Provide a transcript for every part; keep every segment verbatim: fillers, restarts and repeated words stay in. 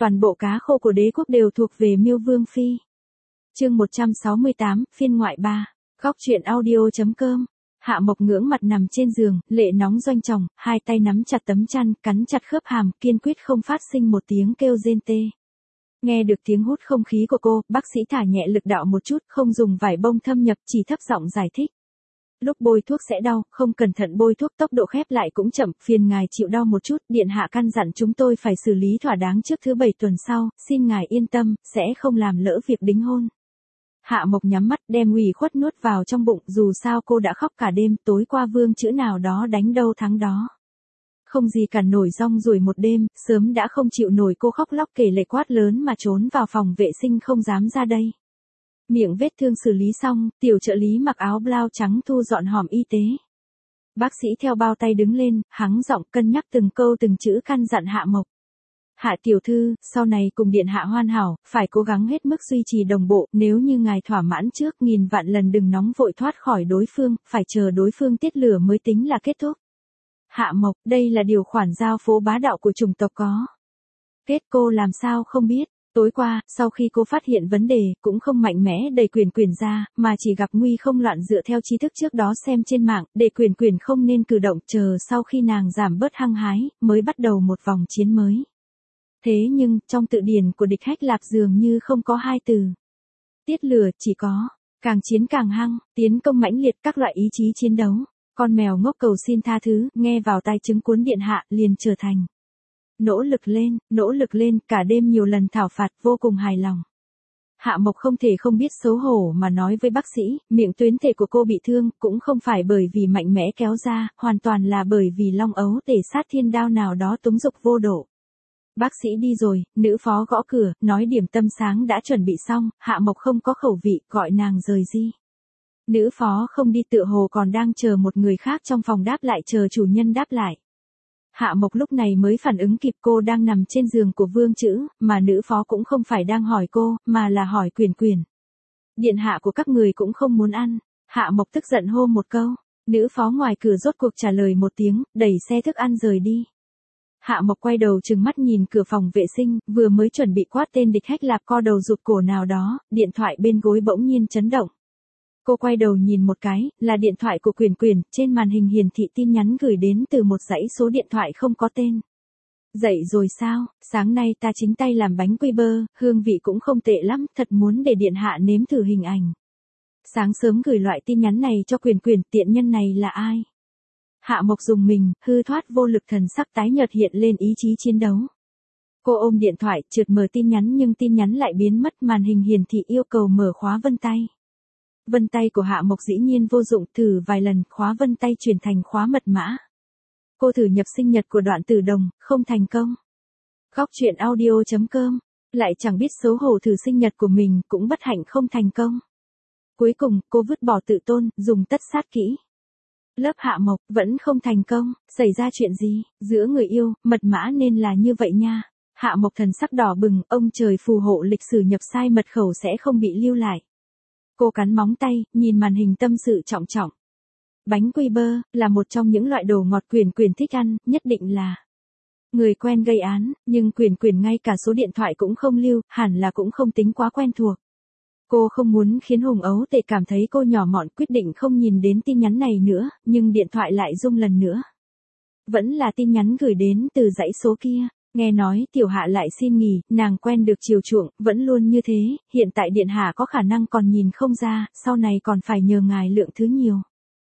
toàn bộ cá khô của đế quốc đều thuộc về Miêu Vương Phi. Chương một trăm sáu mươi tám, phiên ngoại ba. Góc truyện audio chấm com. Hạ Mộc ngưỡng mặt nằm trên giường, lệ nóng doanh tròng, hai tay nắm chặt tấm chăn, cắn chặt khớp hàm, kiên quyết không phát sinh một tiếng kêu rên tê. Nghe được tiếng hút không khí của cô, bác sĩ thả nhẹ lực đạo một chút, không dùng vải bông thâm nhập, chỉ thấp giọng giải thích. Lúc bôi thuốc sẽ đau, không cẩn thận bôi thuốc tốc độ khép lại cũng chậm, phiền ngài chịu đau một chút, điện hạ căn dặn chúng tôi phải xử lý thỏa đáng trước thứ bảy tuần sau, xin ngài yên tâm, sẽ không làm lỡ việc đính hôn. Hạ Mộc nhắm mắt đem ủy khuất nuốt vào trong bụng, dù sao cô đã khóc cả đêm, tối qua vương chữ nào đó đánh đâu thắng đó. Không gì cản nổi rong ruổi một đêm, sớm đã không chịu nổi cô khóc lóc kể lể quát lớn mà trốn vào phòng vệ sinh không dám ra đây. Miệng vết thương xử lý xong, tiểu trợ lý mặc áo blau trắng thu dọn hòm y tế. Bác sĩ theo bao tay đứng lên, hắng giọng cân nhắc từng câu từng chữ căn dặn Hạ Mộc. Hạ tiểu thư, sau này cùng điện hạ hoàn hảo, phải cố gắng hết mức duy trì đồng bộ, nếu như ngài thỏa mãn trước nghìn vạn lần đừng nóng vội thoát khỏi đối phương, phải chờ đối phương tiết lửa mới tính là kết thúc. Hạ Mộc, đây là điều khoản giao phố bá đạo của chủng tộc có. Kết cô làm sao không biết, tối qua, sau khi cô phát hiện vấn đề, cũng không mạnh mẽ đẩy Quyền Quyền ra, mà chỉ gặp nguy không loạn dựa theo tri thức trước đó xem trên mạng, để Quyền Quyền không nên cử động chờ sau khi nàng giảm bớt hăng hái, mới bắt đầu một vòng chiến mới. Thế nhưng, trong tự điển của địch Hách Lạp dường như không có hai từ. Tiết lửa, chỉ có, càng chiến càng hăng, tiến công mãnh liệt các loại ý chí chiến đấu. Con mèo ngốc cầu xin tha thứ, nghe vào tai chứng cuốn điện hạ, liền trở thành. Nỗ lực lên, nỗ lực lên, cả đêm nhiều lần thảo phạt, vô cùng hài lòng. Hạ Mộc không thể không biết xấu hổ mà nói với bác sĩ, miệng tuyến thể của cô bị thương, cũng không phải bởi vì mạnh mẽ kéo ra, hoàn toàn là bởi vì long ấu tể sát thiên đao nào đó túng dục vô độ. Bác sĩ đi rồi, nữ phó gõ cửa, nói điểm tâm sáng đã chuẩn bị xong, Hạ Mộc không có khẩu vị, gọi nàng rời đi. Nữ phó không đi tựa hồ còn đang chờ một người khác trong phòng đáp lại chờ chủ nhân đáp lại. Hạ Mộc lúc này mới phản ứng kịp cô đang nằm trên giường của vương chữ, mà nữ phó cũng không phải đang hỏi cô, mà là hỏi Quyền Quyền. Điện hạ của các người cũng không muốn ăn. Hạ Mộc tức giận hô một câu. Nữ phó ngoài cửa rốt cuộc trả lời một tiếng, đẩy xe thức ăn rời đi. Hạ Mộc quay đầu trừng mắt nhìn cửa phòng vệ sinh, vừa mới chuẩn bị quát tên địch Hách Lạp co đầu rụt cổ nào đó, điện thoại bên gối bỗng nhiên chấn động. Cô quay đầu nhìn một cái, là điện thoại của Quyền Quyền, trên màn hình hiển thị tin nhắn gửi đến từ một dãy số điện thoại không có tên. Dậy rồi sao, sáng nay ta chính tay làm bánh quy bơ, hương vị cũng không tệ lắm, thật muốn để điện hạ nếm thử hình ảnh. Sáng sớm gửi loại tin nhắn này cho Quyền Quyền, tiện nhân này là ai? Hạ Mộc dùng mình, hư thoát vô lực thần sắc tái nhợt hiện lên ý chí chiến đấu. Cô ôm điện thoại, trượt mở tin nhắn nhưng tin nhắn lại biến mất, màn hình hiển thị yêu cầu mở khóa vân tay. Vân tay của Hạ Mộc dĩ nhiên vô dụng, thử vài lần, khóa vân tay chuyển thành khóa mật mã. Cô thử nhập sinh nhật của Đoạn Tử Đồng, không thành công. Góc truyện audio chấm com, lại chẳng biết xấu hổ thử sinh nhật của mình, cũng bất hạnh không thành công. Cuối cùng, cô vứt bỏ tự tôn, dùng tất sát kỹ. Lớp Hạ Mộc, vẫn không thành công, xảy ra chuyện gì, giữa người yêu, mật mã nên là như vậy nha. Hạ Mộc thần sắc đỏ bừng, ông trời phù hộ lịch sử nhập sai mật khẩu sẽ không bị lưu lại. Cô cắn móng tay, nhìn màn hình tâm sự trọng trọng. Bánh quy bơ, là một trong những loại đồ ngọt Quyền Quyền thích ăn, nhất định là người quen gây án, nhưng Quyền Quyền ngay cả số điện thoại cũng không lưu, hẳn là cũng không tính quá quen thuộc. Cô không muốn khiến Hùng Ấu Tể cảm thấy cô nhỏ mọn, quyết định không nhìn đến tin nhắn này nữa, nhưng điện thoại lại rung lần nữa. Vẫn là tin nhắn gửi đến từ dãy số kia. Nghe nói tiểu hạ lại xin nghỉ, nàng quen được chiều chuộng, vẫn luôn như thế, hiện tại điện hạ có khả năng còn nhìn không ra, sau này còn phải nhờ ngài lượng thứ nhiều.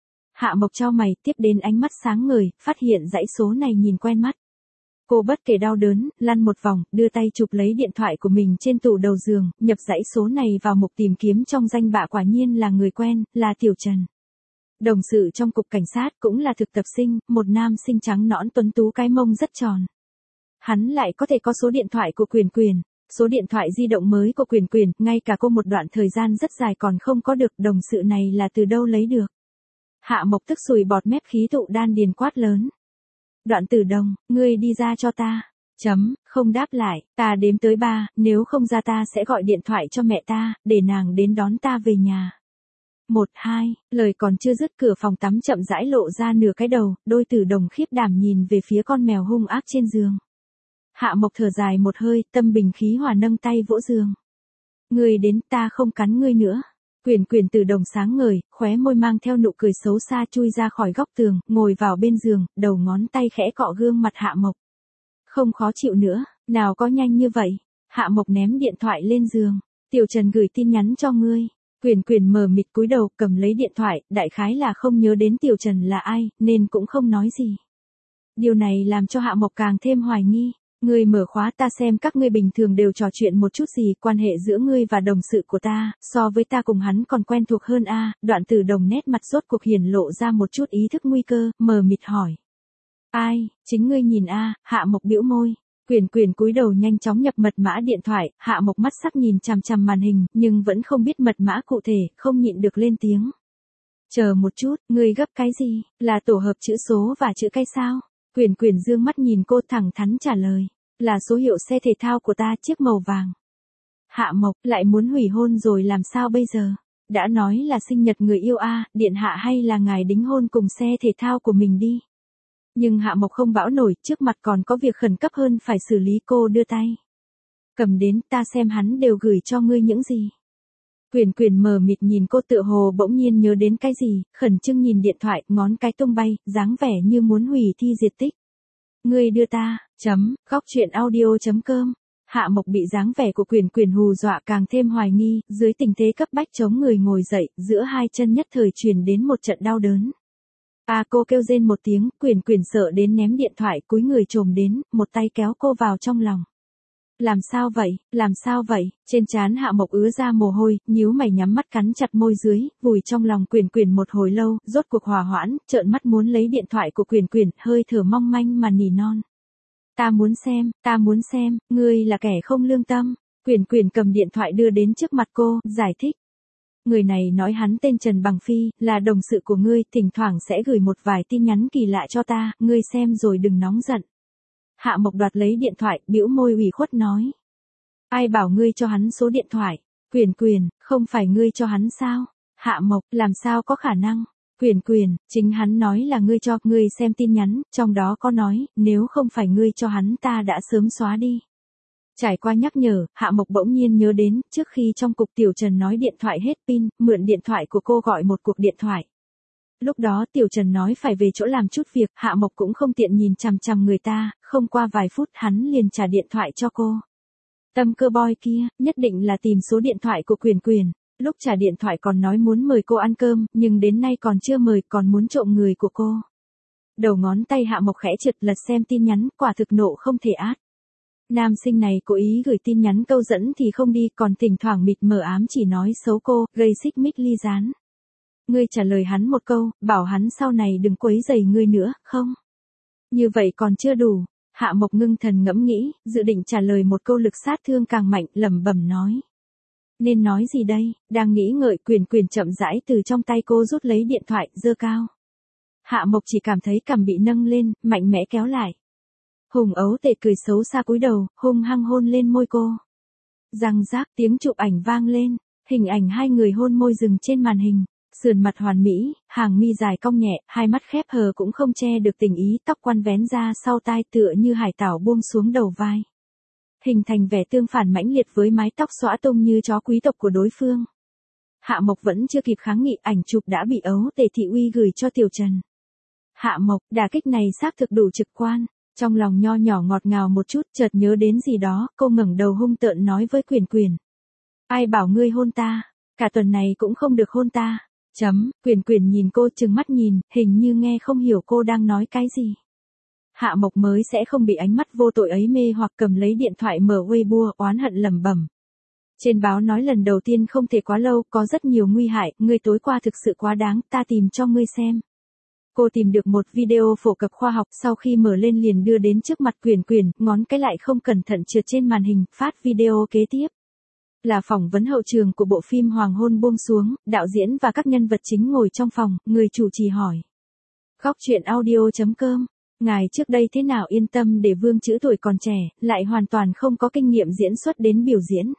Hạ Mộc chau mày, tiếp đến ánh mắt sáng ngời, phát hiện dãy số này nhìn quen mắt. Cô bất kể đau đớn, lăn một vòng, đưa tay chụp lấy điện thoại của mình trên tủ đầu giường, nhập dãy số này vào mục tìm kiếm trong danh bạ, quả nhiên là người quen, là Tiểu Trần. Đồng sự trong cục cảnh sát, cũng là thực tập sinh, một nam sinh trắng nõn tuấn tú, cái mông rất tròn. Hắn lại có thể có số điện thoại của Quyền Quyền, số điện thoại di động mới của Quyền Quyền, ngay cả cô một đoạn thời gian rất dài còn không có được, đồng sự này là từ đâu lấy được. Hạ Mộc tức sùi bọt mép, khí tụ đan điền quát lớn. Đoạn Tử Đồng, ngươi đi ra cho ta. Chấm, không đáp lại, ta đếm tới ba, nếu không ra ta sẽ gọi điện thoại cho mẹ ta, để nàng đến đón ta về nhà. Một, hai, lời còn chưa dứt, cửa phòng tắm chậm rãi lộ ra nửa cái đầu, đôi Tử Đồng khiếp đảm nhìn về phía con mèo hung ác trên giường. Hạ Mộc thở dài một hơi, tâm bình khí hòa nâng tay vỗ giường. Ngươi đến, ta không cắn ngươi nữa. Quyền Quyền từ đồng sáng ngời, khóe môi mang theo nụ cười xấu xa chui ra khỏi góc tường, ngồi vào bên giường, đầu ngón tay khẽ cọ gương mặt Hạ Mộc. Không khó chịu nữa, nào có nhanh như vậy. Hạ Mộc ném điện thoại lên giường. Tiểu Trần gửi tin nhắn cho ngươi. Quyền Quyền mờ mịt cúi đầu cầm lấy điện thoại, đại khái là không nhớ đến Tiểu Trần là ai, nên cũng không nói gì. Điều này làm cho Hạ Mộc càng thêm hoài nghi. Ngươi mở khóa ta xem các ngươi bình thường đều trò chuyện một chút gì, quan hệ giữa ngươi và đồng sự của ta, so với ta cùng hắn còn quen thuộc hơn a. À, đoạn Tử Đồng nét mặt rốt cuộc hiển lộ ra một chút ý thức nguy cơ, mờ mịt hỏi. Ai, chính ngươi nhìn a. À, Hạ Mộc bĩu môi. Quyền Quyền cúi đầu nhanh chóng nhập mật mã điện thoại, Hạ Mộc mắt sắc nhìn chằm chằm màn hình, nhưng vẫn không biết mật mã cụ thể, không nhịn được lên tiếng. Chờ một chút, ngươi gấp cái gì, là tổ hợp chữ số và chữ cái sao? Quyền Quyền dương mắt nhìn cô thẳng thắn trả lời. Là số hiệu xe thể thao của ta, chiếc màu vàng. Hạ Mộc, lại muốn hủy hôn rồi làm sao bây giờ? Đã nói là sinh nhật người yêu a, à, điện hạ hay là ngài đính hôn cùng xe thể thao của mình đi. Nhưng Hạ Mộc không bão nổi, trước mặt còn có việc khẩn cấp hơn phải xử lý. Cô đưa tay. Cầm đến, ta xem hắn đều gửi cho ngươi những gì. Quyền Quyền mờ mịt nhìn cô tựa hồ bỗng nhiên nhớ đến cái gì, khẩn trương nhìn điện thoại, ngón cái tung bay, dáng vẻ như muốn hủy thi diệt tích. Ngươi đưa ta, chấm, góc truyện audio chấm com. Hạ Mộc bị dáng vẻ của Quyền Quyền hù dọa càng thêm hoài nghi, dưới tình thế cấp bách chống người ngồi dậy, giữa hai chân nhất thời truyền đến một trận đau đớn. À, cô kêu rên một tiếng, Quyền Quyền sợ đến ném điện thoại, cúi người chồm đến, một tay kéo cô vào trong lòng. Làm sao vậy, làm sao vậy? Trên trán Hạ Mộc ứa ra mồ hôi, nhíu mày nhắm mắt cắn chặt môi dưới, vùi trong lòng Quyền Quyền một hồi lâu, rốt cuộc hòa hoãn, trợn mắt muốn lấy điện thoại của Quyền Quyền, hơi thở mong manh mà nỉ non. Ta muốn xem, ta muốn xem, ngươi là kẻ không lương tâm. Quyền Quyền cầm điện thoại đưa đến trước mặt cô, giải thích. Người này nói hắn tên Trần Bằng Phi, là đồng sự của ngươi, thỉnh thoảng sẽ gửi một vài tin nhắn kỳ lạ cho ta, ngươi xem rồi đừng nóng giận. Hạ Mộc đoạt lấy điện thoại, bĩu môi ủy khuất nói. Ai bảo ngươi cho hắn số điện thoại? Quyền Quyền, không phải ngươi cho hắn sao? Hạ Mộc, làm sao có khả năng? Quyền Quyền, chính hắn nói là ngươi cho, ngươi xem tin nhắn, trong đó có nói, nếu không phải ngươi cho hắn ta đã sớm xóa đi. Trải qua nhắc nhở, Hạ Mộc bỗng nhiên nhớ đến, trước khi trong cục Tiểu Trần nói điện thoại hết pin, mượn điện thoại của cô gọi một cuộc điện thoại. Lúc đó Tiểu Trần nói phải về chỗ làm chút việc, Hạ Mộc cũng không tiện nhìn chằm chằm người ta, không qua vài phút hắn liền trả điện thoại cho cô. Tâm cơ boy kia, nhất định là tìm số điện thoại của Quyền Quyền, lúc trả điện thoại còn nói muốn mời cô ăn cơm, nhưng đến nay còn chưa mời, còn muốn trộm người của cô. Đầu ngón tay Hạ Mộc khẽ trượt lật xem tin nhắn, quả thực nộ không thể át. Nam sinh này cố ý gửi tin nhắn câu dẫn thì không đi, còn thỉnh thoảng mịt mờ ám chỉ nói xấu cô, gây xích mích ly gián. Ngươi trả lời hắn một câu, bảo hắn sau này đừng quấy rầy ngươi nữa, không? Như vậy còn chưa đủ. Hạ Mộc ngưng thần ngẫm nghĩ, dự định trả lời một câu lực sát thương càng mạnh, lẩm bẩm nói. Nên nói gì đây? Đang nghĩ ngợi, Quyền Quyền chậm rãi từ trong tay cô rút lấy điện thoại, giơ cao. Hạ Mộc chỉ cảm thấy cằm bị nâng lên, mạnh mẽ kéo lại. Hùng ấu tệ cười xấu xa cúi đầu, hung hăng hôn lên môi cô. Răng rác, tiếng chụp ảnh vang lên, hình ảnh hai người hôn môi dừng trên màn hình. Sườn mặt hoàn mỹ, hàng mi dài cong nhẹ, hai mắt khép hờ cũng không che được tình ý, tóc quăn vén ra sau tai tựa như hải tảo buông xuống đầu vai. Hình thành vẻ tương phản mãnh liệt với mái tóc xõa tung như chó quý tộc của đối phương. Hạ Mộc vẫn chưa kịp kháng nghị, ảnh chụp đã bị ấu tề thị uy gửi cho Tiểu Trần. Hạ Mộc, đả kích này xác thực đủ trực quan. Trong lòng nho nhỏ ngọt ngào một chút, chợt nhớ đến gì đó, cô ngẩng đầu hung tợn nói với Quyền Quyền. Ai bảo ngươi hôn ta, cả tuần này cũng không được hôn ta. Chấm, Quyền Quyền nhìn cô trừng mắt nhìn, hình như nghe không hiểu cô đang nói cái gì. Hạ Mộc mới sẽ không bị ánh mắt vô tội ấy mê hoặc, cầm lấy điện thoại mở Weibo, oán hận lẩm bẩm. Trên báo nói lần đầu tiên không thể quá lâu, có rất nhiều nguy hại, ngươi tối qua thực sự quá đáng, ta tìm cho ngươi xem. Cô tìm được một video phổ cập khoa học, sau khi mở lên liền đưa đến trước mặt Quyền Quyền, ngón cái lại không cẩn thận trượt trên màn hình, phát video kế tiếp. Là phỏng vấn hậu trường của bộ phim Hoàng hôn buông xuống, đạo diễn và các nhân vật chính ngồi trong phòng, người chủ trì hỏi. Góc truyện audio chấm com, ngài trước đây thế nào yên tâm để Vương Trữ tuổi còn trẻ, lại hoàn toàn không có kinh nghiệm diễn xuất đến biểu diễn.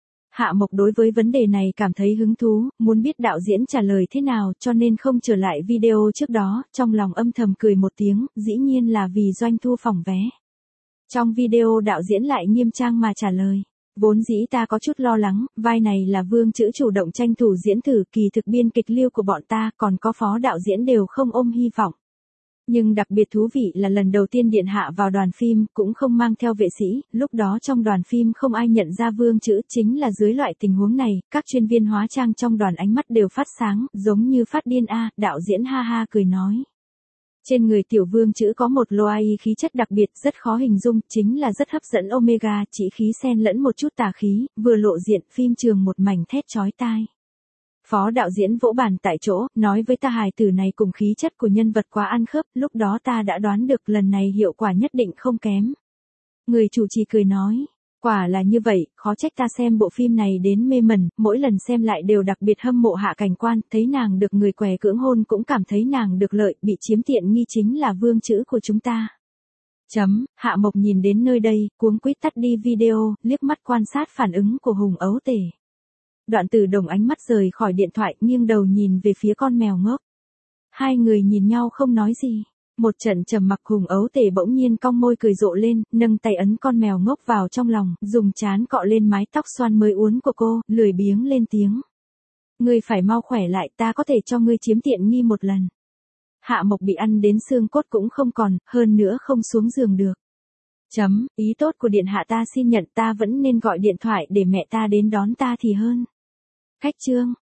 Hạ Mộc đối với vấn đề này cảm thấy hứng thú, muốn biết đạo diễn trả lời thế nào, cho nên không trở lại video trước đó, trong lòng âm thầm cười một tiếng, dĩ nhiên là vì doanh thu phòng vé. Trong video đạo diễn lại nghiêm trang mà trả lời. Vốn dĩ ta có chút lo lắng, vai này là Vương Chữ chủ động tranh thủ diễn thử, kỳ thực biên kịch Lưu của bọn ta còn có phó đạo diễn đều không ôm hy vọng. Nhưng đặc biệt thú vị là lần đầu tiên Điện Hạ vào đoàn phim cũng không mang theo vệ sĩ, lúc đó trong đoàn phim không ai nhận ra Vương Chữ, chính là dưới loại tình huống này, các chuyên viên hóa trang trong đoàn ánh mắt đều phát sáng, giống như phát điên a, đạo diễn ha ha cười nói. Trên người tiểu Vương Chữ có một loại khí chất đặc biệt rất khó hình dung, chính là rất hấp dẫn omega, chỉ khí xen lẫn một chút tà khí, vừa lộ diện phim trường một mảnh thét chói tai. Phó đạo diễn vỗ bàn tại chỗ, nói với ta hài tử này cùng khí chất của nhân vật quá ăn khớp, lúc đó ta đã đoán được lần này hiệu quả nhất định không kém. Người chủ trì cười nói, quả là như vậy, khó trách ta xem bộ phim này đến mê mẩn, mỗi lần xem lại đều đặc biệt hâm mộ Hạ Cảnh Quan, thấy nàng được người què cưỡng hôn cũng cảm thấy nàng được lợi, bị chiếm tiện nghi chính là Vương Chữ của chúng ta. Chấm, Hạ Mộc nhìn đến nơi đây, cuống quýt tắt đi video, liếc mắt quan sát phản ứng của Hùng Ấu Tể. Đoạn Tử Đồng ánh mắt rời khỏi điện thoại, nghiêng đầu nhìn về phía con mèo ngốc. Hai người nhìn nhau không nói gì. Một trận trầm mặc, Hùng Ấu Tể bỗng nhiên cong môi cười rộ lên, nâng tay ấn con mèo ngốc vào trong lòng, dùng trán cọ lên mái tóc xoăn mới uốn của cô, lười biếng lên tiếng. Ngươi phải mau khỏe lại, ta có thể cho ngươi chiếm tiện nghi một lần. Hạ Mộc bị ăn đến xương cốt cũng không còn, hơn nữa không xuống giường được. Chấm, ý tốt của Điện Hạ ta xin nhận, ta vẫn nên gọi điện thoại để mẹ ta đến đón ta thì hơn. Khách chương.